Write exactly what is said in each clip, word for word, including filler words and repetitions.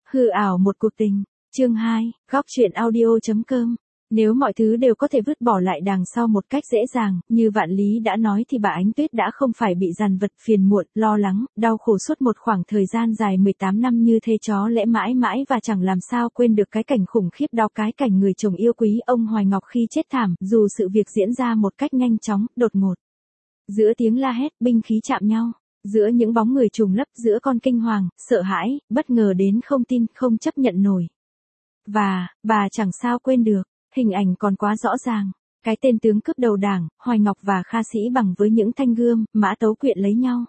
Hư ảo một cuộc tình, chương hai, góc truyện audio chấm com. Nếu mọi thứ đều có thể vứt bỏ lại đằng sau một cách dễ dàng, như Vạn Lý đã nói thì bà Ánh Tuyết đã không phải bị dằn vặt, phiền muộn, lo lắng, đau khổ suốt một khoảng thời gian dài mười tám năm như thế chó lẽ mãi mãi và chẳng làm sao quên được cái cảnh khủng khiếp đó, cái cảnh người chồng yêu quý ông Hoài Ngọc khi chết thảm, dù sự việc diễn ra một cách nhanh chóng, đột ngột. Giữa tiếng la hét, binh khí chạm nhau, giữa những bóng người trùng lấp, giữa con kinh hoàng, sợ hãi, bất ngờ đến không tin, không chấp nhận nổi. Và, bà chẳng sao quên được. Hình ảnh còn quá rõ ràng, cái tên tướng cướp đầu đảng, Hoài Ngọc và Kha Sĩ Bằng với những thanh gươm, mã tấu quyện lấy nhau.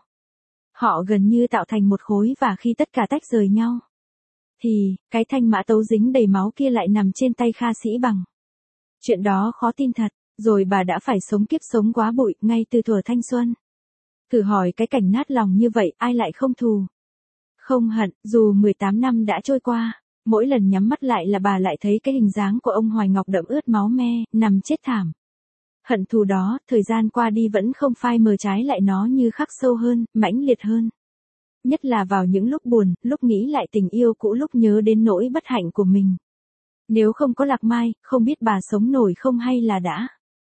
Họ gần như tạo thành một khối và khi tất cả tách rời nhau, thì, cái thanh mã tấu dính đầy máu kia lại nằm trên tay Kha Sĩ Bằng. Chuyện đó khó tin thật, rồi bà đã phải sống kiếp sống quá bụi ngay từ thuở thanh xuân. Thử hỏi cái cảnh nát lòng như vậy ai lại không thù, không hận, dù mười tám năm đã trôi qua. Mỗi lần nhắm mắt lại là bà lại thấy cái hình dáng của ông Hoài Ngọc đẫm ướt máu me, nằm chết thảm. Hận thù đó, thời gian qua đi vẫn không phai mờ, trái lại nó như khắc sâu hơn, mãnh liệt hơn. Nhất là vào những lúc buồn, lúc nghĩ lại tình yêu cũ, lúc nhớ đến nỗi bất hạnh của mình. Nếu không có Lạc Mai, không biết bà sống nổi không hay là đã.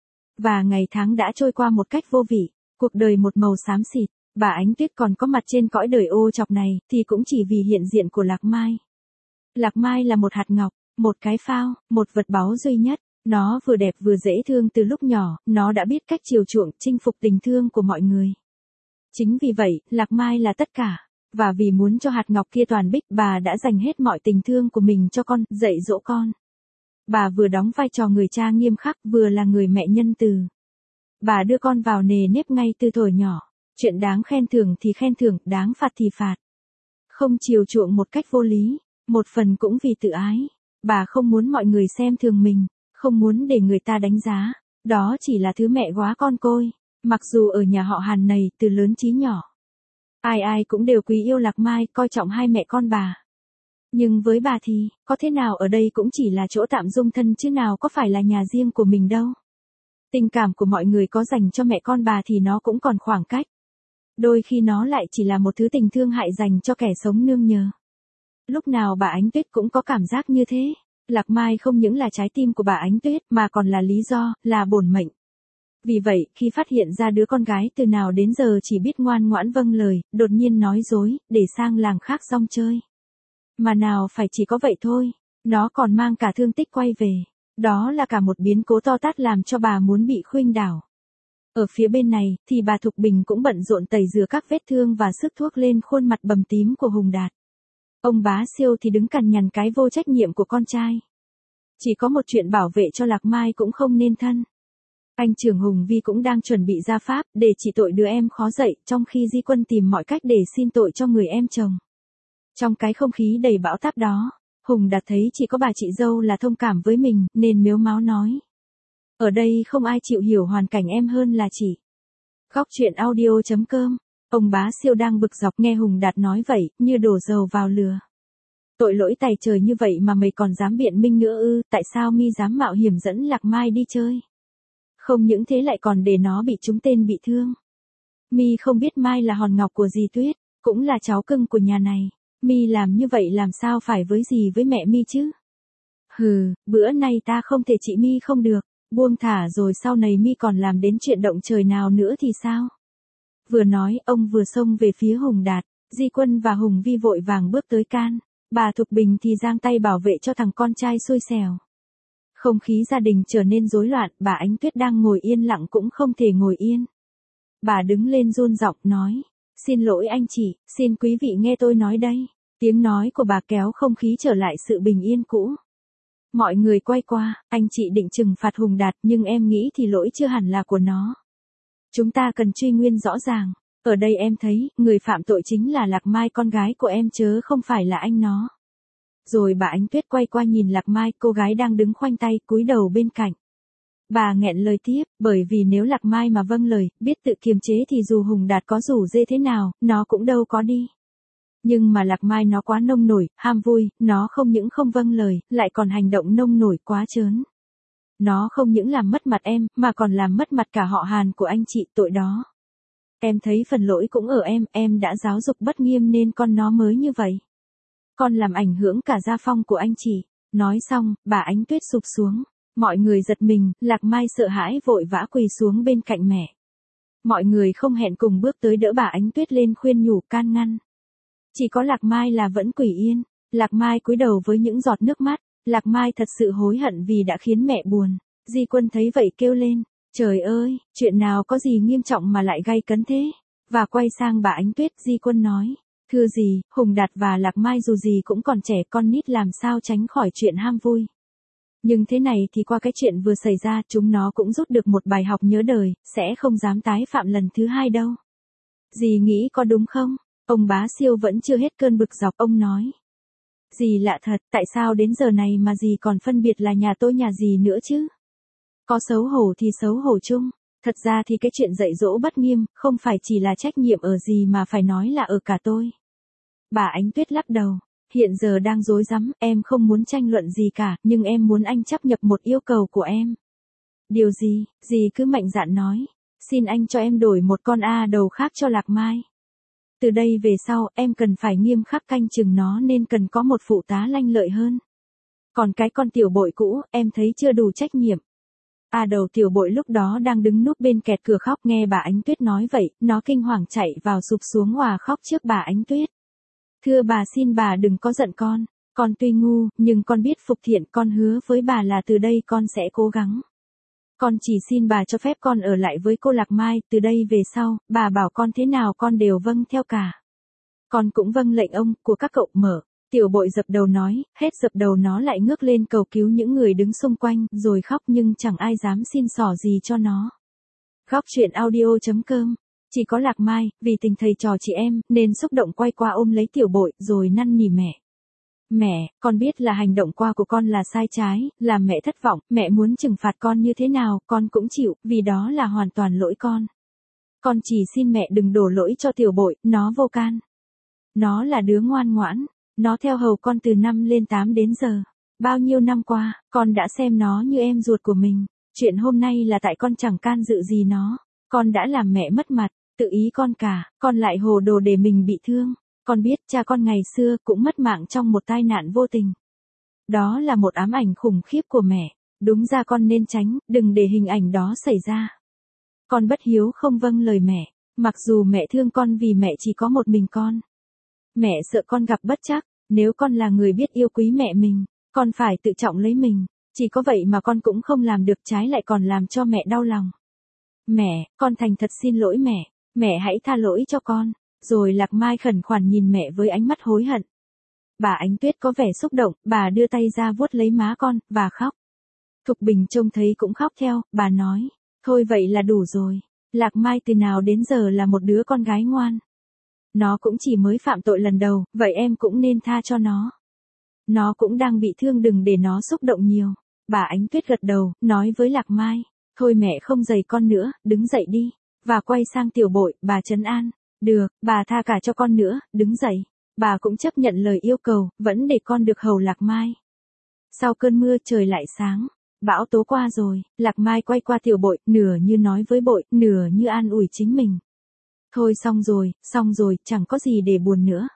Và ngày tháng đã trôi qua một cách vô vị, cuộc đời một màu xám xịt, bà Ánh Tuyết còn có mặt trên cõi đời ô trọc này, thì cũng chỉ vì hiện diện của Lạc Mai. Lạc Mai là một hạt ngọc, một cái phao, một vật báu duy nhất. Nó vừa đẹp vừa dễ thương từ lúc nhỏ, nó đã biết cách chiều chuộng, chinh phục tình thương của mọi người. Chính vì vậy, Lạc Mai là tất cả. Và vì muốn cho hạt ngọc kia toàn bích, bà đã dành hết mọi tình thương của mình cho con, dạy dỗ con. Bà vừa đóng vai trò người cha nghiêm khắc, vừa là người mẹ nhân từ. Bà đưa con vào nề nếp ngay từ thuở nhỏ. Chuyện đáng khen thưởng thì khen thưởng, đáng phạt thì phạt. Không chiều chuộng một cách vô lý. Một phần cũng vì tự ái, bà không muốn mọi người xem thường mình, không muốn để người ta đánh giá, đó chỉ là thứ mẹ góa con côi. Mặc dù ở nhà họ Hàn này từ lớn chí nhỏ, ai ai cũng đều quý yêu Lạc Mai, coi trọng hai mẹ con bà. Nhưng với bà thì, có thế nào ở đây cũng chỉ là chỗ tạm dung thân chứ nào có phải là nhà riêng của mình đâu. Tình cảm của mọi người có dành cho mẹ con bà thì nó cũng còn khoảng cách. Đôi khi nó lại chỉ là một thứ tình thương hại dành cho kẻ sống nương nhờ. Lúc nào bà Ánh Tuyết cũng có cảm giác như thế. Lạc Mai không những là trái tim của bà Ánh Tuyết mà còn là lý do, là bổn mệnh. Vì vậy, khi phát hiện ra đứa con gái từ nào đến giờ chỉ biết ngoan ngoãn vâng lời, đột nhiên nói dối, để sang làng khác rong chơi. Mà nào phải chỉ có vậy thôi, nó còn mang cả thương tích quay về. Đó là cả một biến cố to tát làm cho bà muốn bị khuynh đảo. Ở phía bên này, thì bà Thục Bình cũng bận rộn tẩy rửa các vết thương và sức thuốc lên khuôn mặt bầm tím của Hùng Đạt. Ông Bá Siêu thì đứng cằn nhằn cái vô trách nhiệm của con trai. Chỉ có một chuyện bảo vệ cho Lạc Mai cũng không nên thân. Anh trưởng Hùng Vi cũng đang chuẩn bị ra pháp để trị tội đứa em khó dạy, trong khi Di Quân tìm mọi cách để xin tội cho người em chồng. Trong cái không khí đầy bão táp đó, Hùng Đạt thấy chỉ có bà chị dâu là thông cảm với mình, nên mếu máo nói. Ở đây không ai chịu hiểu hoàn cảnh em hơn là chị. Góc truyện audio chấm com. Ông Bá Siêu đang bực dọc nghe Hùng Đạt nói vậy, như đổ dầu vào lửa. Tội lỗi tày trời như vậy mà mày còn dám biện minh nữa ư, tại sao mi dám mạo hiểm dẫn Lạc Mai đi chơi? Không những thế lại còn để nó bị trúng tên bị thương. Mi không biết Mai là hòn ngọc của dì Tuyết, cũng là cháu cưng của nhà này. Mi làm như vậy làm sao phải với dì với mẹ Mi chứ? Hừ, bữa nay ta không thể trị Mi không được, buông thả rồi sau này Mi còn làm đến chuyện động trời nào nữa thì sao? Vừa nói, ông vừa xông về phía Hùng Đạt, Di Quân và Hùng Vi vội vàng bước tới can. Bà Thục Bình thì giang tay bảo vệ cho thằng con trai xui xẻo. Không khí gia đình trở nên rối loạn, bà Ánh Tuyết đang ngồi yên lặng cũng không thể ngồi yên. Bà đứng lên run giọng nói, xin lỗi anh chị, xin quý vị nghe tôi nói đây. Tiếng nói của bà kéo không khí trở lại sự bình yên cũ. Mọi người quay qua, anh chị định trừng phạt Hùng Đạt nhưng em nghĩ thì lỗi chưa hẳn là của nó. Chúng ta cần truy nguyên rõ ràng. Ở đây em thấy, người phạm tội chính là Lạc Mai con gái của em chớ không phải là anh nó. Rồi bà Ánh Tuyết quay qua nhìn Lạc Mai, cô gái đang đứng khoanh tay, cúi đầu bên cạnh. Bà nghẹn lời tiếp, bởi vì nếu Lạc Mai mà vâng lời, biết tự kiềm chế thì dù Hùng Đạt có rủ rê thế nào, nó cũng đâu có đi. Nhưng mà Lạc Mai nó quá nông nổi, ham vui, nó không những không vâng lời, lại còn hành động nông nổi quá trớn. Nó không những làm mất mặt em, mà còn làm mất mặt cả họ Hàn của anh chị, tội đó. Em thấy phần lỗi cũng ở em, em đã giáo dục bất nghiêm nên con nó mới như vậy. con làm ảnh hưởng cả gia phong của anh chị. Nói xong, bà Ánh Tuyết sụp xuống. Mọi người giật mình, Lạc Mai sợ hãi vội vã quỳ xuống bên cạnh mẹ. Mọi người không hẹn cùng bước tới đỡ bà Ánh Tuyết lên khuyên nhủ can ngăn. Chỉ có Lạc Mai là vẫn quỳ yên. Lạc Mai cúi đầu với những giọt nước mắt. Lạc Mai thật sự hối hận vì đã khiến mẹ buồn. Di Quân thấy vậy kêu lên, trời ơi, chuyện nào có gì nghiêm trọng mà lại gay cấn thế? Và quay sang bà Ánh Tuyết, Di Quân nói, thưa dì, Hùng Đạt và Lạc Mai dù gì cũng còn trẻ, con nít làm sao tránh khỏi chuyện ham vui. Nhưng thế này thì qua cái chuyện vừa xảy ra chúng nó cũng rút được một bài học nhớ đời, sẽ không dám tái phạm lần thứ hai đâu. Dì nghĩ có đúng không? Ông Bá Siêu vẫn chưa hết cơn bực dọc, ông nói. Dì lạ thật, tại sao đến giờ này mà dì còn phân biệt là nhà tôi nhà dì nữa chứ? Có xấu hổ thì xấu hổ chung. Thật ra thì cái chuyện dạy dỗ bất nghiêm, không phải chỉ là trách nhiệm ở dì mà phải nói là ở cả tôi. Bà Ánh Tuyết lắc đầu. Hiện giờ đang rối rắm, em không muốn tranh luận gì cả, nhưng em muốn anh chấp nhận một yêu cầu của em. Điều gì? Dì cứ mạnh dạn nói. Xin anh cho em đổi một con A đầu khác cho Lạc Mai. Từ đây về sau, em cần phải nghiêm khắc canh chừng nó nên cần có một phụ tá lanh lợi hơn. Còn cái con Tiểu Bội cũ, em thấy chưa đủ trách nhiệm. A đầu Tiểu Bội lúc đó đang đứng núp bên kẹt cửa khóc, nghe bà Ánh Tuyết nói vậy, nó kinh hoàng chạy vào sụp xuống òa khóc trước bà Ánh Tuyết. Thưa bà, xin bà đừng có giận con, con tuy ngu, nhưng con biết phục thiện, con hứa với bà là từ đây con sẽ cố gắng. Con chỉ xin bà cho phép con ở lại với cô Lạc Mai, từ đây về sau, bà bảo con thế nào con đều vâng theo cả. Con cũng vâng lệnh ông, của các cậu mở. Tiểu Bội dập đầu nói, hết dập đầu nó lại ngước lên cầu cứu những người đứng xung quanh, rồi khóc nhưng chẳng ai dám xin xỏ gì cho nó. Góc truyện audio chấm com. Chỉ có Lạc Mai, vì tình thầy trò chị em, nên xúc động quay qua ôm lấy Tiểu Bội, rồi năn nỉ mẹ. Mẹ, con biết là hành động qua của con là sai trái, làm mẹ thất vọng, mẹ muốn trừng phạt con như thế nào, con cũng chịu, vì đó là hoàn toàn lỗi con. Con chỉ xin mẹ đừng đổ lỗi cho Tiểu Bội, nó vô can. Nó là đứa ngoan ngoãn, nó theo hầu con từ năm lên tám đến giờ. Bao nhiêu năm qua, con đã xem nó như em ruột của mình. Chuyện hôm nay là tại con chẳng can dự gì nó. Con đã làm mẹ mất mặt, tự ý con cả, con lại hồ đồ để mình bị thương. Con biết cha con ngày xưa cũng mất mạng trong một tai nạn vô tình. Đó là một ám ảnh khủng khiếp của mẹ. Đúng ra con nên tránh, đừng để hình ảnh đó xảy ra. Con bất hiếu không vâng lời mẹ, mặc dù mẹ thương con vì mẹ chỉ có một mình con. Mẹ sợ con gặp bất trắc, nếu con là người biết yêu quý mẹ mình, con phải tự trọng lấy mình. Chỉ có vậy mà con cũng không làm được, trái lại còn làm cho mẹ đau lòng. Mẹ, con thành thật xin lỗi mẹ, mẹ hãy tha lỗi cho con. Rồi Lạc Mai khẩn khoản nhìn mẹ với ánh mắt hối hận. Bà Ánh Tuyết có vẻ xúc động, bà đưa tay ra vuốt lấy má con, và khóc. Thục Bình trông thấy cũng khóc theo, bà nói, thôi vậy là đủ rồi. Lạc Mai từ nào đến giờ là một đứa con gái ngoan. Nó cũng chỉ mới phạm tội lần đầu, vậy em cũng nên tha cho nó. Nó cũng đang bị thương, đừng để nó xúc động nhiều. Bà Ánh Tuyết gật đầu, nói với Lạc Mai, thôi mẹ không giày con nữa, đứng dậy đi. Và quay sang Tiểu Bội, bà trấn an. Được, bà tha cả cho con nữa, đứng dậy. Bà cũng chấp nhận lời yêu cầu, vẫn để con được hầu Lạc Mai. Sau cơn mưa trời lại sáng. Bão tố qua rồi, Lạc Mai quay qua Tiểu Bội, nửa như nói với Bội, nửa như an ủi chính mình. Thôi xong rồi, xong rồi, chẳng có gì để buồn nữa.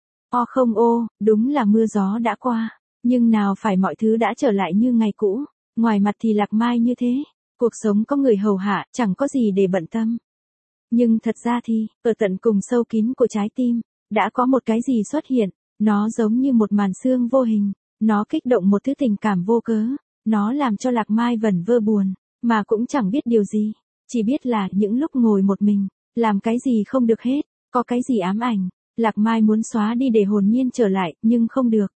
O không ô, đúng là mưa gió đã qua. Nhưng nào phải mọi thứ đã trở lại như ngày cũ. Ngoài mặt thì Lạc Mai như thế. Cuộc sống có người hầu hạ, chẳng có gì để bận tâm. Nhưng thật ra thì, ở tận cùng sâu kín của trái tim, đã có một cái gì xuất hiện. Nó giống như một màn sương vô hình. Nó kích động một thứ tình cảm vô cớ. Nó làm cho Lạc Mai vẩn vơ buồn, mà cũng chẳng biết điều gì. Chỉ biết là những lúc ngồi một mình, làm cái gì không được hết, có cái gì ám ảnh. Lạc Mai muốn xóa đi để hồn nhiên trở lại, nhưng không được.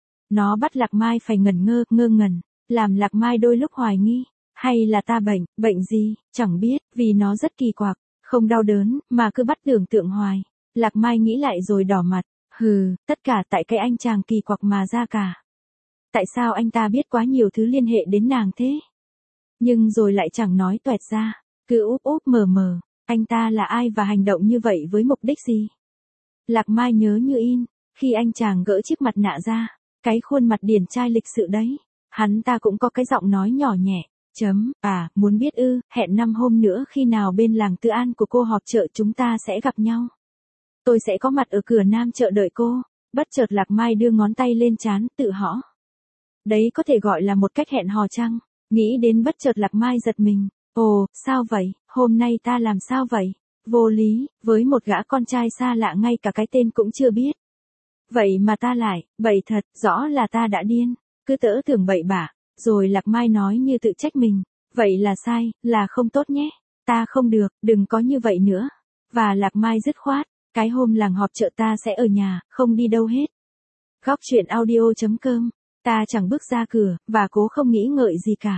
Nó bắt Lạc Mai phải ngẩn ngơ, ngơ ngẩn, làm Lạc Mai đôi lúc hoài nghi. Hay là ta bệnh, bệnh gì, chẳng biết, vì nó rất kỳ quặc, không đau đớn, mà cứ bắt tưởng tượng hoài. Lạc Mai nghĩ lại rồi đỏ mặt, hừ, tất cả tại cái anh chàng kỳ quặc mà ra cả. Tại sao anh ta biết quá nhiều thứ liên hệ đến nàng thế? Nhưng rồi lại chẳng nói toẹt ra, cứ úp úp mờ mờ, anh ta là ai và hành động như vậy với mục đích gì? Lạc Mai nhớ như in, khi anh chàng gỡ chiếc mặt nạ ra, cái khuôn mặt điển trai lịch sự đấy, hắn ta cũng có cái giọng nói nhỏ nhẹ, chấm, à, muốn biết ư, hẹn năm hôm nữa khi nào bên làng Tư An của cô họp chợ chúng ta sẽ gặp nhau. Tôi sẽ có mặt ở cửa Nam chợ đợi cô. Bất chợt Lạc Mai đưa ngón tay lên trán, tự hỏi. Đấy có thể gọi là một cách hẹn hò chăng? Nghĩ đến bất chợt Lạc Mai giật mình. Ồ, sao vậy, hôm nay ta làm sao vậy? Vô lý, với một gã con trai xa lạ ngay cả cái tên cũng chưa biết. Vậy mà ta lại, bậy thật, rõ là ta đã điên, cứ tỡ tưởng bậy bạ. Rồi Lạc Mai nói như tự trách mình. Vậy là sai, là không tốt nhé. Ta không được, đừng có như vậy nữa. Và Lạc Mai dứt khoát, cái hôm làng họp chợ ta sẽ ở nhà, không đi đâu hết. Góc truyện audio.com, ta chẳng bước ra cửa, và cố không nghĩ ngợi gì cả.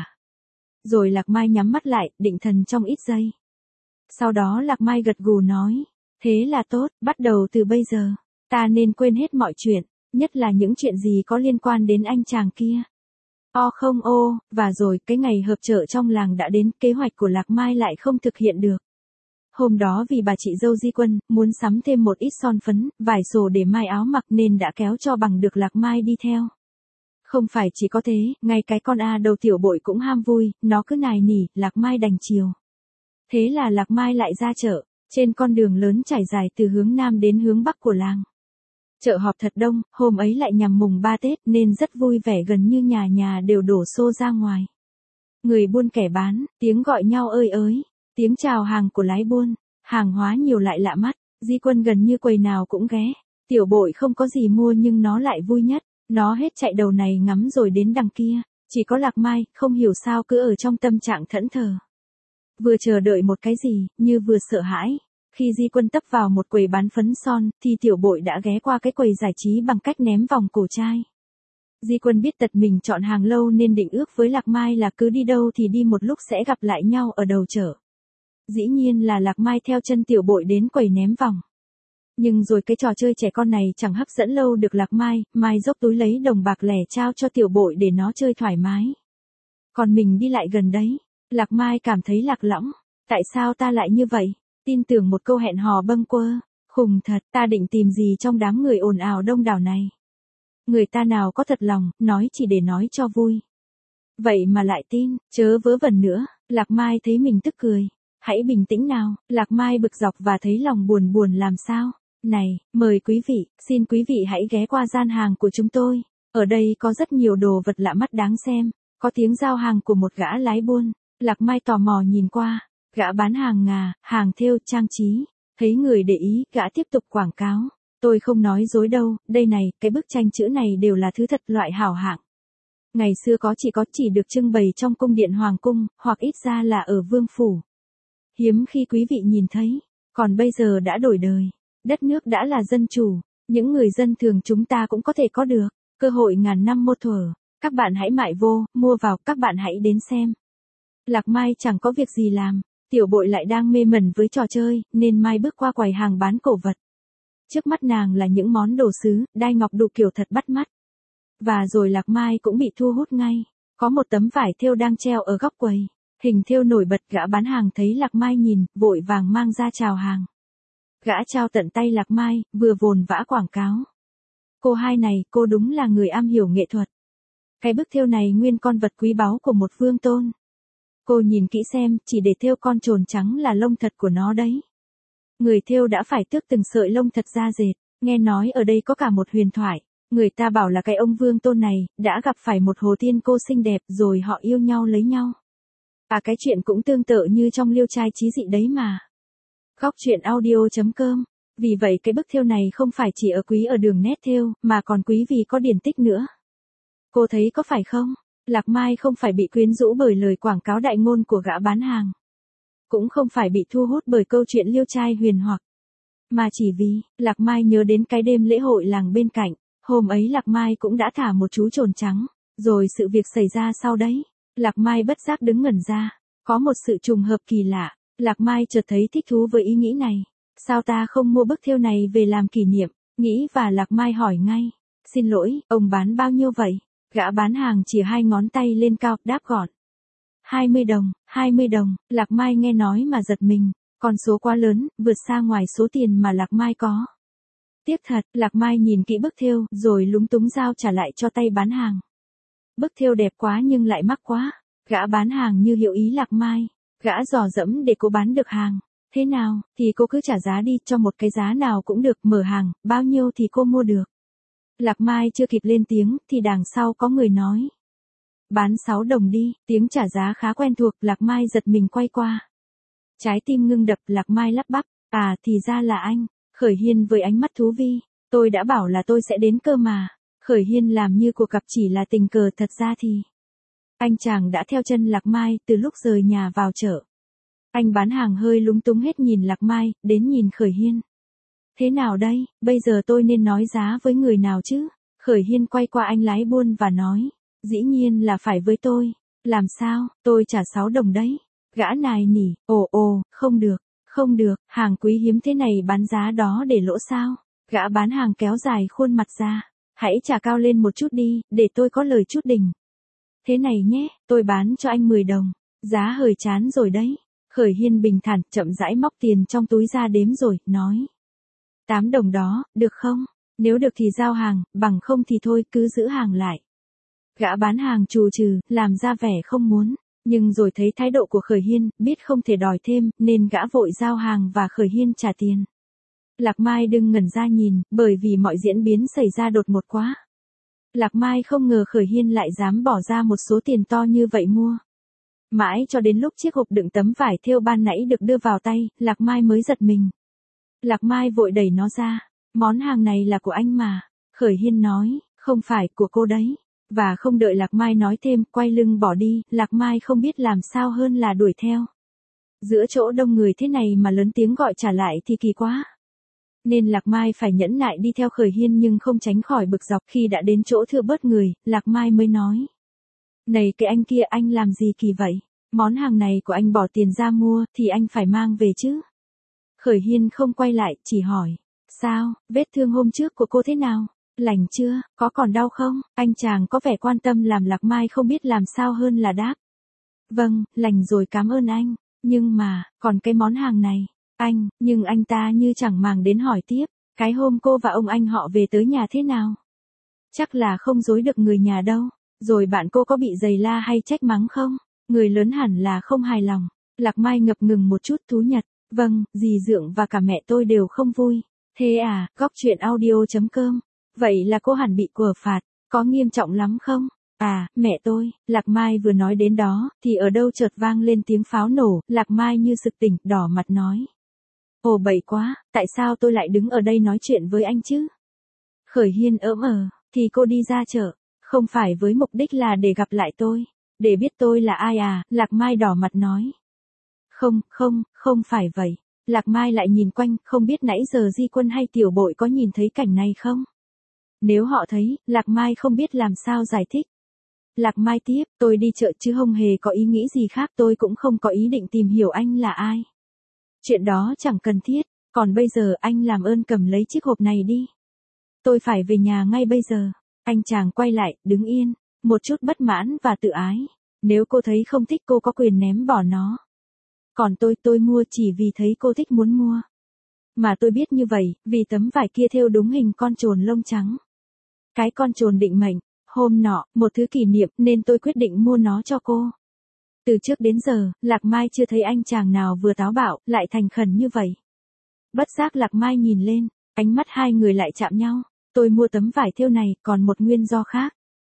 Rồi Lạc Mai nhắm mắt lại, định thần trong ít giây. Sau đó Lạc Mai gật gù nói, thế là tốt, bắt đầu từ bây giờ, ta nên quên hết mọi chuyện, nhất là những chuyện gì có liên quan đến anh chàng kia. O không ô, và rồi cái ngày họp chợ trong làng đã đến, kế hoạch của Lạc Mai lại không thực hiện được. Hôm đó vì bà chị dâu Di Quân, muốn sắm thêm một ít son phấn, vải sồ để mai áo mặc nên đã kéo cho bằng được Lạc Mai đi theo. Không phải chỉ có thế, ngay cái con A đầu Tiểu Bội cũng ham vui, nó cứ nài nỉ, Lạc Mai đành chiều. Thế là Lạc Mai lại ra chợ, trên con đường lớn trải dài từ hướng Nam đến hướng Bắc của làng. Chợ họp thật đông, hôm ấy lại nhằm mùng ba Tết nên rất vui vẻ, gần như nhà nhà đều đổ xô ra ngoài. Người buôn kẻ bán, tiếng gọi nhau ơi ới, tiếng chào hàng của lái buôn, hàng hóa nhiều lại lạ mắt, Di Quân gần như quầy nào cũng ghé. Tiểu Bội không có gì mua nhưng nó lại vui nhất, nó hết chạy đầu này ngắm rồi đến đằng kia, chỉ có Lạc Mai, không hiểu sao cứ ở trong tâm trạng thẫn thờ. Vừa chờ đợi một cái gì, như vừa sợ hãi. Khi Di Quân tấp vào một quầy bán phấn son, thì Tiểu Bội đã ghé qua cái quầy giải trí bằng cách ném vòng cổ chai. Di Quân biết tật mình chọn hàng lâu nên định ước với Lạc Mai là cứ đi đâu thì đi một lúc sẽ gặp lại nhau ở đầu chợ. Dĩ nhiên là Lạc Mai theo chân Tiểu Bội đến quầy ném vòng. Nhưng rồi cái trò chơi trẻ con này chẳng hấp dẫn lâu được Lạc Mai, Mai dốc túi lấy đồng bạc lẻ trao cho Tiểu Bội để nó chơi thoải mái. Còn mình đi lại gần đấy, Lạc Mai cảm thấy lạc lõng, tại sao ta lại như vậy? Tin tưởng một câu hẹn hò bâng quơ, khùng thật, ta định tìm gì trong đám người ồn ào đông đảo này? Người ta nào có thật lòng, nói chỉ để nói cho vui. Vậy mà lại tin, chớ vớ vẩn nữa, Lạc Mai thấy mình tức cười. Hãy bình tĩnh nào, Lạc Mai bực dọc và thấy lòng buồn buồn làm sao. Này, mời quý vị, xin quý vị hãy ghé qua gian hàng của chúng tôi. Ở đây có rất nhiều đồ vật lạ mắt đáng xem, có tiếng giao hàng của một gã lái buôn. Lạc Mai tò mò nhìn qua, gã bán hàng ngà, hàng thêu, trang trí. Thấy người để ý, gã tiếp tục quảng cáo. Tôi không nói dối đâu, đây này, cái bức tranh chữ này đều là thứ thật loại hảo hạng. Ngày xưa có chỉ có chỉ được trưng bày trong cung điện hoàng cung, hoặc ít ra là ở vương phủ. Hiếm khi quý vị nhìn thấy, còn bây giờ đã đổi đời. Đất nước đã là dân chủ, những người dân thường chúng ta cũng có thể có được. Cơ hội ngàn năm một thuở, các bạn hãy mại vô, mua vào, các bạn hãy đến xem. Lạc Mai chẳng có việc gì làm, Tiểu Bội lại đang mê mẩn với trò chơi, nên Mai bước qua quầy hàng bán cổ vật. Trước mắt nàng là những món đồ sứ, đai ngọc đủ kiểu thật bắt mắt. Và rồi Lạc Mai cũng bị thu hút ngay, có một tấm vải thêu đang treo ở góc quầy. Hình thêu nổi bật, gã bán hàng thấy Lạc Mai nhìn, vội vàng mang ra chào hàng. Gã trao tận tay Lạc Mai, vừa vồn vã quảng cáo. Cô hai này, cô đúng là người am hiểu nghệ thuật. Cái bức thêu này nguyên con vật quý báu của một vương tôn. Cô nhìn kỹ xem, chỉ để thêu con trồn trắng là lông thật của nó đấy. Người thêu đã phải tước từng sợi lông thật ra dệt, nghe nói ở đây có cả một huyền thoại. Người ta bảo là cái ông vương tôn này, đã gặp phải một hồ tiên cô xinh đẹp rồi họ yêu nhau lấy nhau. À cái chuyện cũng tương tự như trong Liêu Trai Chí Dị đấy mà. Góc truyện audio.com. Vì vậy cái bức thêu này không phải chỉ ở quý ở đường nét thêu, mà còn quý vì có điển tích nữa. Cô thấy có phải không? Lạc Mai không phải bị quyến rũ bởi lời quảng cáo đại ngôn của gã bán hàng. Cũng không phải bị thu hút bởi câu chuyện liêu trai huyền hoặc. Mà chỉ vì, Lạc Mai nhớ đến cái đêm lễ hội làng bên cạnh. Hôm ấy Lạc Mai cũng đã thả một chú trồn trắng. Rồi sự việc xảy ra sau đấy. Lạc Mai bất giác đứng ngẩn ra. Có một sự trùng hợp kỳ lạ. Lạc Mai chợt thấy thích thú với ý nghĩ này. Sao ta không mua bức thêu này về làm kỷ niệm? Nghĩ và Lạc Mai hỏi ngay. Xin lỗi, ông bán bao nhiêu vậy? Gã bán hàng chỉ hai ngón tay lên cao, đáp gọn. hai mươi đồng, hai mươi đồng, Lạc Mai nghe nói mà giật mình. Con số quá lớn, vượt xa ngoài số tiền mà Lạc Mai có. Tiếc thật, Lạc Mai nhìn kỹ bức thêu, rồi lúng túng giao trả lại cho tay bán hàng. Bức thêu đẹp quá nhưng lại mắc quá. Gã bán hàng như hiểu ý Lạc Mai. Gã dò dẫm để cô bán được hàng. Thế nào, thì cô cứ trả giá đi, cho một cái giá nào cũng được, mở hàng, bao nhiêu thì cô mua được. Lạc Mai chưa kịp lên tiếng, thì đằng sau có người nói. Bán sáu đồng đi, tiếng trả giá khá quen thuộc, Lạc Mai giật mình quay qua. Trái tim ngưng đập, Lạc Mai lắp bắp, à thì ra là anh. Khởi Hiên với ánh mắt thú vi, tôi đã bảo là tôi sẽ đến cơ mà. Khởi Hiên làm như cuộc gặp chỉ là tình cờ, thật ra thì anh chàng đã theo chân Lạc Mai từ lúc rời nhà vào chợ. Anh bán hàng hơi lúng túng hết nhìn Lạc Mai, đến nhìn Khởi Hiên. Thế nào đây, bây giờ tôi nên nói giá với người nào chứ? Khởi Hiên quay qua anh lái buôn và nói, dĩ nhiên là phải với tôi. Làm sao, tôi trả sáu đồng đấy. Gã nài nỉ, ồ ồ, không được, không được, hàng quý hiếm thế này bán giá đó để lỗ sao? Gã bán hàng kéo dài khuôn mặt ra, hãy trả cao lên một chút đi, để tôi có lời chút đỉnh. Thế này nhé, tôi bán cho anh mười đồng, giá hơi chán rồi đấy. Khởi Hiên bình thản, chậm rãi móc tiền trong túi ra đếm rồi, nói. tám đồng đó, được không? Nếu được thì giao hàng, bằng không thì thôi, cứ giữ hàng lại. Gã bán hàng trù trừ, làm ra vẻ không muốn, nhưng rồi thấy thái độ của Khởi Hiên, biết không thể đòi thêm, nên gã vội giao hàng và Khởi Hiên trả tiền. Lạc Mai đừng ngẩn ra nhìn, bởi vì mọi diễn biến xảy ra đột ngột quá. Lạc Mai không ngờ Khởi Hiên lại dám bỏ ra một số tiền to như vậy mua. Mãi cho đến lúc chiếc hộp đựng tấm vải thêu ban nãy được đưa vào tay, Lạc Mai mới giật mình. Lạc Mai vội đẩy nó ra, món hàng này là của anh mà. Khởi Hiên nói, không phải của cô đấy. Và không đợi Lạc Mai nói thêm, quay lưng bỏ đi, Lạc Mai không biết làm sao hơn là đuổi theo. Giữa chỗ đông người thế này mà lớn tiếng gọi trả lại thì kỳ quá. Nên Lạc Mai phải nhẫn nại đi theo Khởi Hiên nhưng không tránh khỏi bực dọc. Khi đã đến chỗ thưa bớt người, Lạc Mai mới nói. Này cái anh kia, anh làm gì kỳ vậy? Món hàng này của anh bỏ tiền ra mua thì anh phải mang về chứ. Khởi Hiên không quay lại, chỉ hỏi. Sao, vết thương hôm trước của cô thế nào? Lành chưa, có còn đau không? Anh chàng có vẻ quan tâm làm Lạc Mai không biết làm sao hơn là đáp. Vâng, lành rồi, cảm ơn anh. Nhưng mà, còn cái món hàng này, anh, nhưng anh ta như chẳng màng đến hỏi tiếp. Cái hôm cô và ông anh họ về tới nhà thế nào? Chắc là không dối được người nhà đâu. Rồi bạn cô có bị giày la hay trách mắng không? Người lớn hẳn là không hài lòng. Lạc Mai ngập ngừng một chút, thú nhật. Vâng, dì Dượng và cả mẹ tôi đều không vui. Thế à, góc chuyện audio chấm com. Vậy là cô hẳn bị quở phạt, có nghiêm trọng lắm không? À, mẹ tôi, Lạc Mai vừa nói đến đó, thì ở đâu chợt vang lên tiếng pháo nổ, Lạc Mai như sực tỉnh, đỏ mặt nói. Ồ bậy quá, tại sao tôi lại đứng ở đây nói chuyện với anh chứ? Khởi Hiên ỡm ờ, thì cô đi ra chợ, không phải với mục đích là để gặp lại tôi, để biết tôi là ai à, Lạc Mai đỏ mặt nói. Không, không, không phải vậy. Lạc Mai lại nhìn quanh, không biết nãy giờ Di Quân hay Tiểu Bội có nhìn thấy cảnh này không? Nếu họ thấy, Lạc Mai không biết làm sao giải thích. Lạc Mai tiếp, tôi đi chợ chứ không hề có ý nghĩ gì khác, tôi cũng không có ý định tìm hiểu anh là ai. Chuyện đó chẳng cần thiết, còn bây giờ anh làm ơn cầm lấy chiếc hộp này đi. Tôi phải về nhà ngay bây giờ. Anh chàng quay lại, đứng yên, một chút bất mãn và tự ái. Nếu cô thấy không thích cô có quyền ném bỏ nó. Còn tôi, tôi mua chỉ vì thấy cô thích muốn mua. Mà tôi biết như vậy, vì tấm vải kia thêu đúng hình con trồn lông trắng. Cái con trồn định mệnh, hôm nọ, một thứ kỷ niệm nên tôi quyết định mua nó cho cô. Từ trước đến giờ, Lạc Mai chưa thấy anh chàng nào vừa táo bạo, lại thành khẩn như vậy. Bất giác Lạc Mai nhìn lên, ánh mắt hai người lại chạm nhau. Tôi mua tấm vải thêu này, còn một nguyên do khác.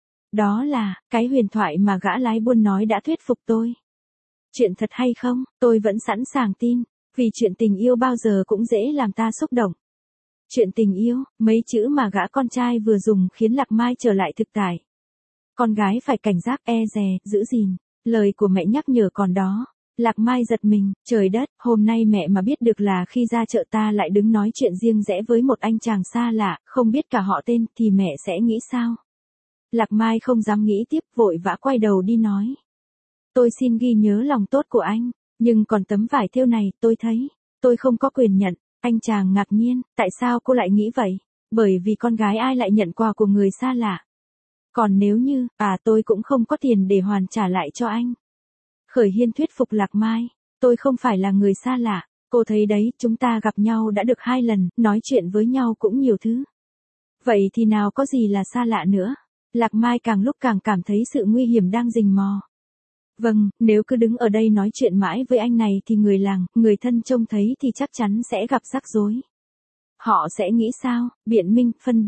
Đó là, cái huyền thoại mà gã lái buôn nói đã thuyết phục tôi. Chuyện thật hay không, tôi vẫn sẵn sàng tin, vì chuyện tình yêu bao giờ cũng dễ làm ta xúc động. Chuyện tình yêu, mấy chữ mà gã con trai vừa dùng khiến Lạc Mai trở lại thực tại. Con gái phải cảnh giác, e dè, giữ gìn, lời của mẹ nhắc nhở còn đó. Lạc Mai giật mình, trời đất, hôm nay mẹ mà biết được là khi ra chợ ta lại đứng nói chuyện riêng rẽ với một anh chàng xa lạ, không biết cả họ tên, thì mẹ sẽ nghĩ sao? Lạc Mai không dám nghĩ tiếp, vội vã quay đầu đi nói. Tôi xin ghi nhớ lòng tốt của anh, nhưng còn tấm vải thêu này, tôi thấy, tôi không có quyền nhận. Anh chàng ngạc nhiên, tại sao cô lại nghĩ vậy? Bởi vì con gái ai lại nhận quà của người xa lạ? Còn nếu như, à tôi cũng không có tiền để hoàn trả lại cho anh. Khởi Hiên thuyết phục Lạc Mai, tôi không phải là người xa lạ, cô thấy đấy, chúng ta gặp nhau đã được hai lần, nói chuyện với nhau cũng nhiều thứ. Vậy thì nào có gì là xa lạ nữa? Lạc Mai càng lúc càng cảm thấy sự nguy hiểm đang rình mò. Vâng, nếu cứ đứng ở đây nói chuyện mãi với anh này thì người làng, người thân trông thấy thì chắc chắn sẽ gặp rắc rối. Họ sẽ nghĩ sao, biện minh, phân bua.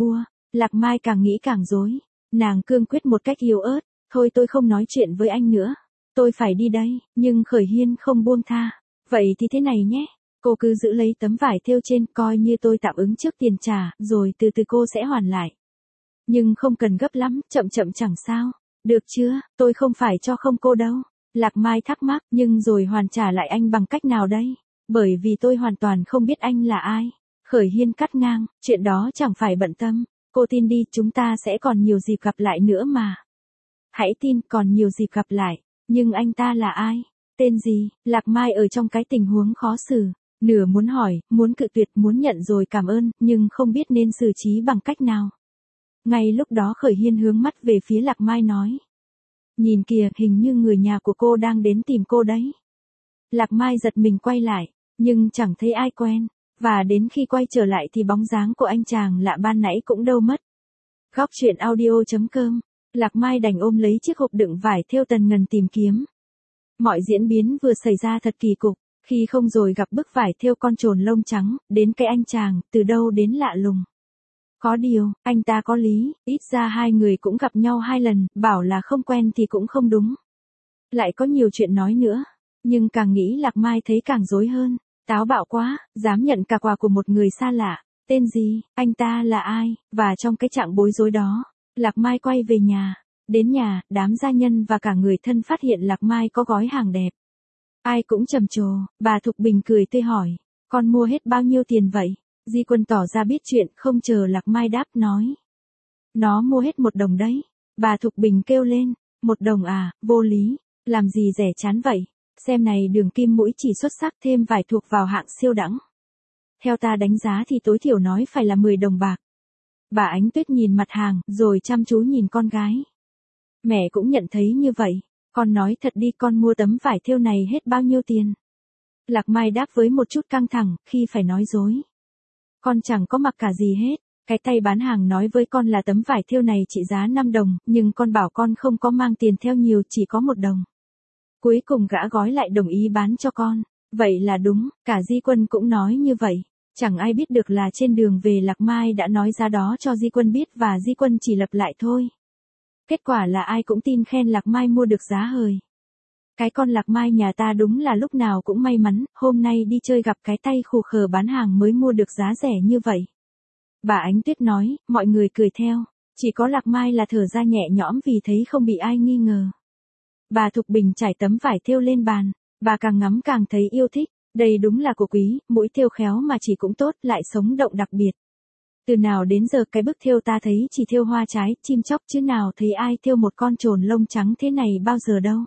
Lạc Mai càng nghĩ càng rối. Nàng cương quyết một cách yếu ớt. Thôi tôi không nói chuyện với anh nữa. Tôi phải đi đây. Nhưng Khởi Hiên không buông tha. Vậy thì thế này nhé. Cô cứ giữ lấy tấm vải thêu trên, coi như tôi tạm ứng trước tiền trả, rồi từ từ cô sẽ hoàn lại. Nhưng không cần gấp lắm, chậm chậm chẳng sao. Được chưa, tôi không phải cho không cô đâu. Lạc Mai thắc mắc, nhưng rồi hoàn trả lại anh bằng cách nào đây? Bởi vì tôi hoàn toàn không biết anh là ai. Khởi Hiên cắt ngang, chuyện đó chẳng phải bận tâm. Cô tin đi, chúng ta sẽ còn nhiều dịp gặp lại nữa mà. Hãy tin, còn nhiều dịp gặp lại. Nhưng anh ta là ai? Tên gì? Lạc Mai ở trong cái tình huống khó xử. Nửa muốn hỏi, muốn cự tuyệt, muốn nhận rồi cảm ơn, nhưng không biết nên xử trí bằng cách nào. Ngay lúc đó Khởi Hiên hướng mắt về phía Lạc Mai nói. Nhìn kìa, hình như người nhà của cô đang đến tìm cô đấy. Lạc Mai giật mình quay lại, nhưng chẳng thấy ai quen. Và đến khi quay trở lại thì bóng dáng của anh chàng lạ ban nãy cũng đâu mất. Góc truyện audio chấm com. Lạc Mai đành ôm lấy chiếc hộp đựng vải thêu tần ngần tìm kiếm. Mọi diễn biến vừa xảy ra thật kỳ cục. Khi không rồi gặp bức vải thêu con trồn lông trắng, đến cái anh chàng, từ đâu đến lạ lùng. Có điều, anh ta có lý, ít ra hai người cũng gặp nhau hai lần, bảo là không quen thì cũng không đúng. Lại có nhiều chuyện nói nữa, nhưng càng nghĩ Lạc Mai thấy càng rối hơn. Táo bạo quá, dám nhận cả quà của một người xa lạ. Tên gì, anh ta là ai, và trong cái trạng bối rối đó, Lạc Mai quay về nhà. Đến nhà, đám gia nhân và cả người thân phát hiện Lạc Mai có gói hàng đẹp. Ai cũng trầm trồ, bà Thục Bình cười tươi hỏi, con mua hết bao nhiêu tiền vậy? Di Quân tỏ ra biết chuyện, không chờ Lạc Mai đáp nói. Nó mua hết một đồng đấy. Bà Thục Bình kêu lên, một đồng à, vô lý, làm gì rẻ chán vậy? Xem này, đường kim mũi chỉ xuất sắc, thêm vải thuộc vào hạng siêu đẳng. Theo ta đánh giá thì tối thiểu nói phải là mười đồng bạc. Bà Ánh Tuyết nhìn mặt hàng, rồi chăm chú nhìn con gái. Mẹ cũng nhận thấy như vậy. Con nói thật đi, con mua tấm vải thêu này hết bao nhiêu tiền? Lạc Mai đáp với một chút căng thẳng, khi phải nói dối. Con chẳng có mặc cả gì hết. Cái tay bán hàng nói với con là tấm vải thêu này trị giá năm đồng, nhưng con bảo con không có mang tiền theo nhiều, chỉ có một đồng. Cuối cùng gã gói lại đồng ý bán cho con. Vậy là đúng, cả Di Quân cũng nói như vậy. Chẳng ai biết được là trên đường về Lạc Mai đã nói giá đó cho Di Quân biết và Di Quân chỉ lặp lại thôi. Kết quả là ai cũng tin khen Lạc Mai mua được giá hời. Cái con Lạc Mai nhà ta đúng là lúc nào cũng may mắn, hôm nay đi chơi gặp cái tay khù khờ bán hàng mới mua được giá rẻ như vậy. Bà Ánh Tuyết nói, mọi người cười theo. Chỉ có Lạc Mai là thở ra nhẹ nhõm vì thấy không bị ai nghi ngờ. Bà Thục Bình trải tấm vải thêu lên bàn, bà càng ngắm càng thấy yêu thích. Đây đúng là của quý, mũi thêu khéo mà chỉ cũng tốt, lại sống động đặc biệt. Từ nào đến giờ cái bức thêu ta thấy chỉ thêu hoa trái, chim chóc chứ nào thấy ai thêu một con trồn lông trắng thế này bao giờ đâu.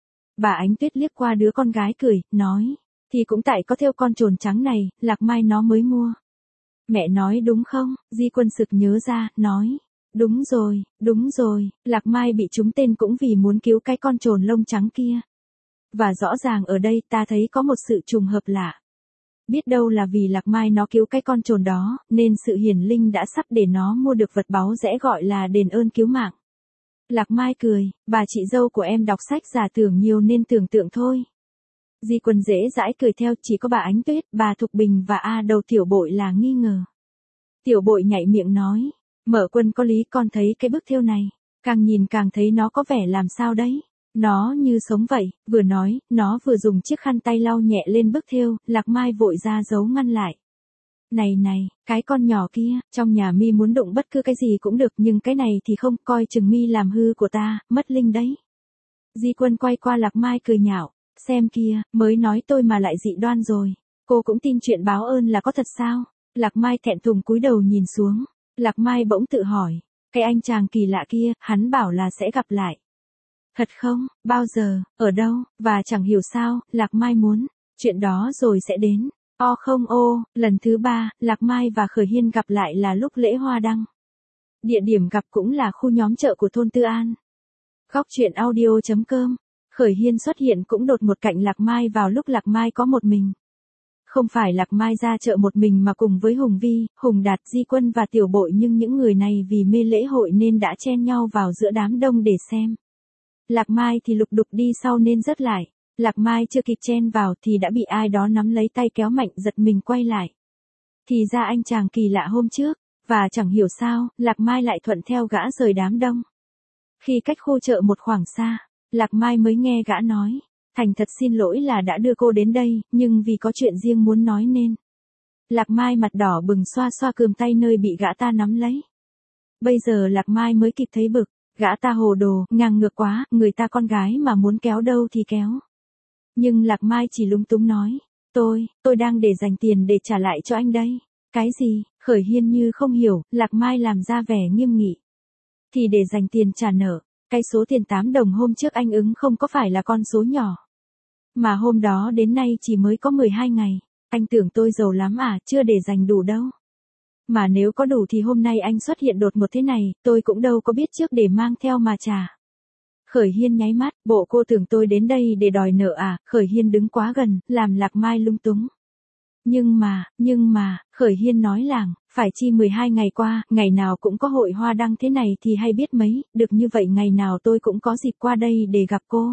Bà Ánh Tuyết liếc qua đứa con gái cười, nói, thì cũng tại có thêu con trồn trắng này, Lạc Mai nó mới mua. Mẹ nói đúng không? Di Quân sực nhớ ra, nói, đúng rồi, đúng rồi, Lạc Mai bị trúng tên cũng vì muốn cứu cái con trồn lông trắng kia. Và rõ ràng ở đây ta thấy có một sự trùng hợp lạ. Biết đâu là vì Lạc Mai nó cứu cái con trồn đó, nên sự hiển linh đã sắp để nó mua được vật báu rẽ gọi là đền ơn cứu mạng. Lạc Mai cười, bà chị dâu của em đọc sách giả tưởng nhiều nên tưởng tượng thôi. Di Quân dễ dãi cười theo, chỉ có bà Ánh Tuyết, bà Thục Bình và A Đầu Tiểu Bội là nghi ngờ. Tiểu Bội nhảy miệng nói, Mở Quân có lý, con thấy cái bức thêu này, càng nhìn càng thấy nó có vẻ làm sao đấy. Nó như sống vậy, vừa nói, nó vừa dùng chiếc khăn tay lau nhẹ lên bức thêu, Lạc Mai vội ra giấu ngăn lại. Này này, cái con nhỏ kia, trong nhà mi muốn đụng bất cứ cái gì cũng được, nhưng cái này thì không, coi chừng mi làm hư của ta, mất linh đấy. Di Quân quay qua Lạc Mai cười nhạo, xem kia, mới nói tôi mà lại dị đoan rồi. Cô cũng tin chuyện báo ơn là có thật sao? Lạc Mai thẹn thùng cúi đầu nhìn xuống. Lạc Mai bỗng tự hỏi, cái anh chàng kỳ lạ kia, hắn bảo là sẽ gặp lại. Thật không? Bao giờ? Ở đâu? Và chẳng hiểu sao, Lạc Mai muốn, chuyện đó rồi sẽ đến. O không ô, lần thứ ba, Lạc Mai và Khởi Hiên gặp lại là lúc lễ hoa đăng. Địa điểm gặp cũng là khu nhóm chợ của thôn Tư An. Góc truyện audio chấm com. Khởi Hiên xuất hiện cũng đột một cạnh Lạc Mai vào lúc Lạc Mai có một mình. Không phải Lạc Mai ra chợ một mình mà cùng với Hùng Vi, Hùng Đạt, Di Quân và Tiểu Bội, nhưng những người này vì mê lễ hội nên đã chen nhau vào giữa đám đông để xem. Lạc Mai thì lục đục đi sau nên rớt lại. Lạc Mai chưa kịp chen vào thì đã bị ai đó nắm lấy tay kéo mạnh, giật mình quay lại. Thì ra anh chàng kỳ lạ hôm trước, Và chẳng hiểu sao, Lạc Mai lại thuận theo gã rời đám đông. Khi cách khu chợ một khoảng xa, Lạc Mai mới nghe gã nói, thành thật xin lỗi là đã đưa cô đến đây, nhưng vì có chuyện riêng muốn nói nên. Lạc Mai mặt đỏ bừng xoa xoa cườm tay nơi bị gã ta nắm lấy. Bây giờ Lạc Mai mới kịp thấy bực, gã ta hồ đồ, ngang ngược quá, người ta con gái mà muốn kéo đâu thì kéo. Nhưng Lạc Mai chỉ lúng túng nói, tôi, tôi đang để dành tiền để trả lại cho anh đây. Cái gì? Khởi Hiên như không hiểu, Lạc Mai làm ra vẻ nghiêm nghị. Thì để dành tiền trả nợ, cái số tiền tám đồng hôm trước anh ứng không có phải là con số nhỏ. Mà hôm đó đến nay chỉ mới có mười hai ngày, anh tưởng tôi giàu lắm à, chưa để dành đủ đâu. Mà nếu có đủ thì hôm nay anh xuất hiện đột ngột thế này, tôi cũng đâu có biết trước để mang theo mà trả. Khởi Hiên nháy mắt, bộ cô tưởng tôi đến đây để đòi nợ à, Khởi Hiên đứng quá gần, làm Lạc Mai lung túng. Nhưng mà, nhưng mà, Khởi Hiên nói làng, phải chi mười hai ngày qua, ngày nào cũng có hội hoa đăng thế này thì hay biết mấy, được như vậy ngày nào tôi cũng có dịp qua đây để gặp cô.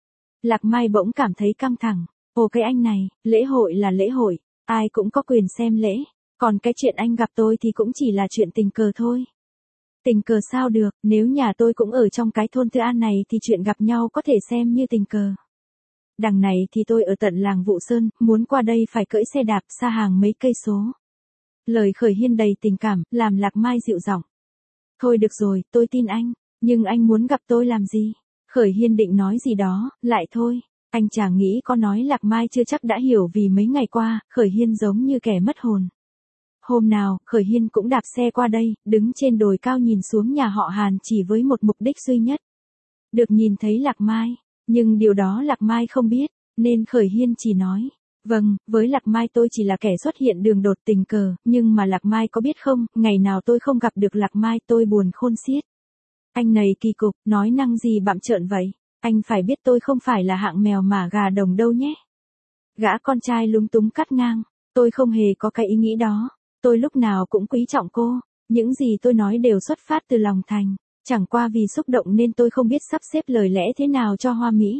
Lạc Mai bỗng cảm thấy căng thẳng, ồ cái anh này, lễ hội là lễ hội, ai cũng có quyền xem lễ, còn cái chuyện anh gặp tôi thì cũng chỉ là chuyện tình cờ thôi. Tình cờ sao được, nếu nhà tôi cũng ở trong cái thôn Tư An này thì chuyện gặp nhau có thể xem như tình cờ. Đằng này thì tôi ở tận làng Vụ Sơn, muốn qua đây phải cưỡi xe đạp xa hàng mấy cây số. Lời Khởi Hiên đầy tình cảm, làm Lạc Mai dịu giọng. Thôi được rồi, tôi tin anh, nhưng anh muốn gặp tôi làm gì? Khởi Hiên định nói gì đó, lại thôi. Anh chàng nghĩ có nói Lạc Mai chưa chắc đã hiểu vì mấy ngày qua, Khởi Hiên giống như kẻ mất hồn. Hôm nào, Khởi Hiên cũng đạp xe qua đây, đứng trên đồi cao nhìn xuống nhà họ Hàn chỉ với một mục đích duy nhất. Được nhìn thấy Lạc Mai, nhưng điều đó Lạc Mai không biết, nên Khởi Hiên chỉ nói. Vâng, với Lạc Mai tôi chỉ là kẻ xuất hiện đường đột tình cờ, nhưng mà Lạc Mai có biết không, ngày nào tôi không gặp được Lạc Mai tôi buồn khôn xiết. Anh này kỳ cục, nói năng gì bặm trợn vậy, anh phải biết tôi không phải là hạng mèo mà gà đồng đâu nhé. Gã con trai lúng túng cắt ngang, tôi không hề có cái ý nghĩ đó, tôi lúc nào cũng quý trọng cô, những gì tôi nói đều xuất phát từ lòng thành, chẳng qua vì xúc động nên tôi không biết sắp xếp lời lẽ thế nào cho hoa mỹ.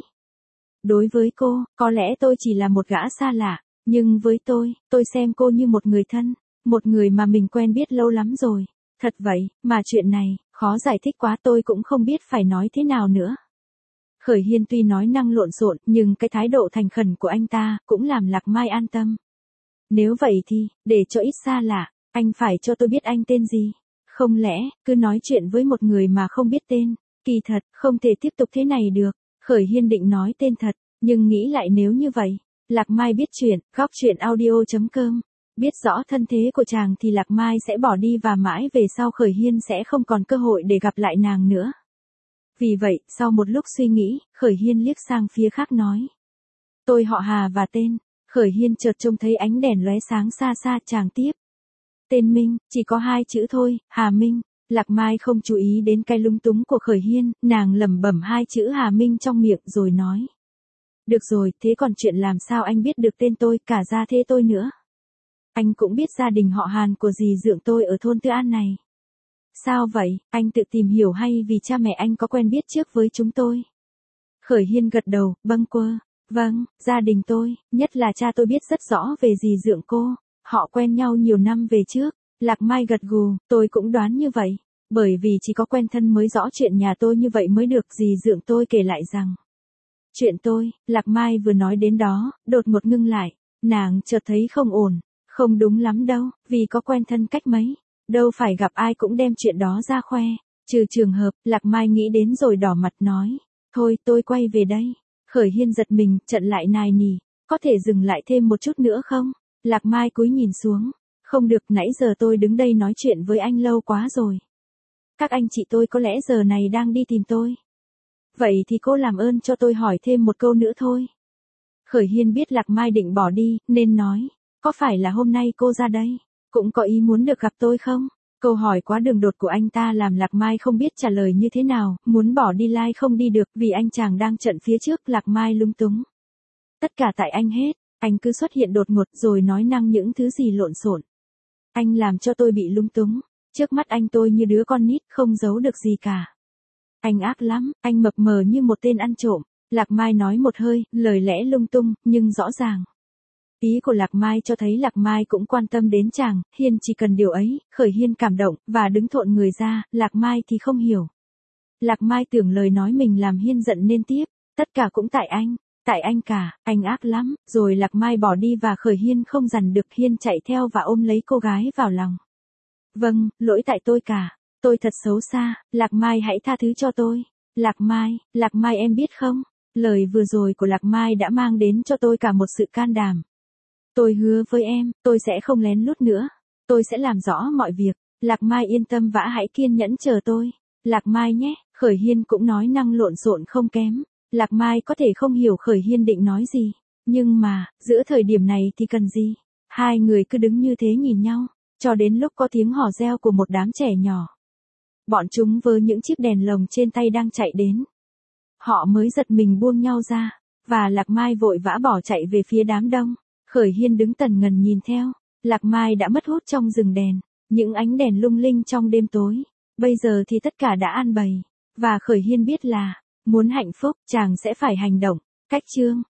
Đối với cô, có lẽ tôi chỉ là một gã xa lạ, nhưng với tôi, tôi xem cô như một người thân, một người mà mình quen biết lâu lắm rồi. Thật vậy, mà chuyện này, khó giải thích quá tôi cũng không biết phải nói thế nào nữa. Khởi Hiên tuy nói năng lộn xộn, nhưng cái thái độ thành khẩn của anh ta, cũng làm Lạc Mai an tâm. Nếu vậy thì, để cho ít xa lạ, anh phải cho tôi biết anh tên gì. Không lẽ, cứ nói chuyện với một người mà không biết tên, kỳ thật, không thể tiếp tục thế này được. Khởi Hiên định nói tên thật, nhưng nghĩ lại nếu như vậy, Lạc Mai biết chuyện, góc chuyện audio chấm com. Biết rõ thân thế của chàng thì Lạc Mai sẽ bỏ đi và mãi về sau Khởi Hiên sẽ không còn cơ hội để gặp lại nàng nữa. Vì vậy, sau một lúc suy nghĩ, Khởi Hiên liếc sang phía khác nói. Tôi họ Hà và tên. Khởi Hiên chợt trông thấy ánh đèn lóe sáng xa xa, chàng tiếp. Tên Minh, chỉ có hai chữ thôi, Hà Minh. Lạc Mai không chú ý đến cái lung túng của Khởi Hiên, nàng lẩm bẩm hai chữ Hà Minh trong miệng rồi nói. Được rồi, thế còn chuyện làm sao anh biết được tên tôi, cả gia thế tôi nữa. Anh cũng biết gia đình họ Hàn của dì dượng tôi ở thôn Tư An này. Sao vậy, anh tự tìm hiểu hay vì cha mẹ anh có quen biết trước với chúng tôi? Khởi Hiên gật đầu, bâng quơ. Vâng, gia đình tôi, nhất là cha tôi biết rất rõ về dì dượng cô. Họ quen nhau nhiều năm về trước. Lạc Mai gật gù, tôi cũng đoán như vậy. Bởi vì chỉ có quen thân mới rõ chuyện nhà tôi như vậy mới được, dì dượng tôi kể lại rằng. Chuyện tôi, Lạc Mai vừa nói đến đó, đột ngột ngưng lại. Nàng chợt thấy không ổn. Không đúng lắm đâu, vì có quen thân cách mấy. Đâu phải gặp ai cũng đem chuyện đó ra khoe. Trừ trường hợp, Lạc Mai nghĩ đến rồi đỏ mặt nói. Thôi tôi quay về đây. Khởi Hiên giật mình, chặn lại nài nỉ. Có thể dừng lại thêm một chút nữa không? Lạc Mai cúi nhìn xuống. Không được, nãy giờ tôi đứng đây nói chuyện với anh lâu quá rồi. Các anh chị tôi có lẽ giờ này đang đi tìm tôi. Vậy thì cô làm ơn cho tôi hỏi thêm một câu nữa thôi. Khởi Hiên biết Lạc Mai định bỏ đi, nên nói. Có phải là hôm nay cô ra đây, cũng có ý muốn được gặp tôi không? Câu hỏi quá đường đột của anh ta làm Lạc Mai không biết trả lời như thế nào, muốn bỏ đi lai không đi được vì anh chàng đang trận phía trước. Lạc Mai lung túng. Tất cả tại anh hết, anh cứ xuất hiện đột ngột rồi nói năng những thứ gì lộn xộn. Anh làm cho tôi bị lung túng, trước mắt anh tôi như đứa con nít không giấu được gì cả. Anh ác lắm, anh mập mờ như một tên ăn trộm. Lạc Mai nói một hơi, lời lẽ lung tung, nhưng rõ ràng. Ý của Lạc Mai cho thấy Lạc Mai cũng quan tâm đến chàng, Hiên chỉ cần điều ấy, Khởi Hiên cảm động, và đứng thộn người ra, Lạc Mai thì không hiểu. Lạc Mai tưởng lời nói mình làm Hiên giận nên tiếp, tất cả cũng tại anh, tại anh cả, anh ác lắm, rồi Lạc Mai bỏ đi và Khởi Hiên không dằn được, Hiên chạy theo và ôm lấy cô gái vào lòng. Vâng, lỗi tại tôi cả, tôi thật xấu xa, Lạc Mai hãy tha thứ cho tôi. Lạc Mai, Lạc Mai em biết không, lời vừa rồi của Lạc Mai đã mang đến cho tôi cả một sự can đảm. Tôi hứa với em, tôi sẽ không lén lút nữa. Tôi sẽ làm rõ mọi việc. Lạc Mai yên tâm và hãy kiên nhẫn chờ tôi. Lạc Mai nhé, Khởi Hiên cũng nói năng lộn xộn không kém. Lạc Mai có thể không hiểu Khởi Hiên định nói gì. Nhưng mà, giữa thời điểm này thì cần gì? Hai người cứ đứng như thế nhìn nhau, cho đến lúc có tiếng hò reo của một đám trẻ nhỏ. Bọn chúng với những chiếc đèn lồng trên tay đang chạy đến. Họ mới giật mình buông nhau ra, và Lạc Mai vội vã bỏ chạy về phía đám đông. Khởi Hiên đứng tần ngần nhìn theo, Lạc Mai đã mất hút trong rừng đèn, những ánh đèn lung linh trong đêm tối. Bây giờ thì tất cả đã an bày, và Khởi Hiên biết là, muốn hạnh phúc, chàng sẽ phải hành động. Cách chương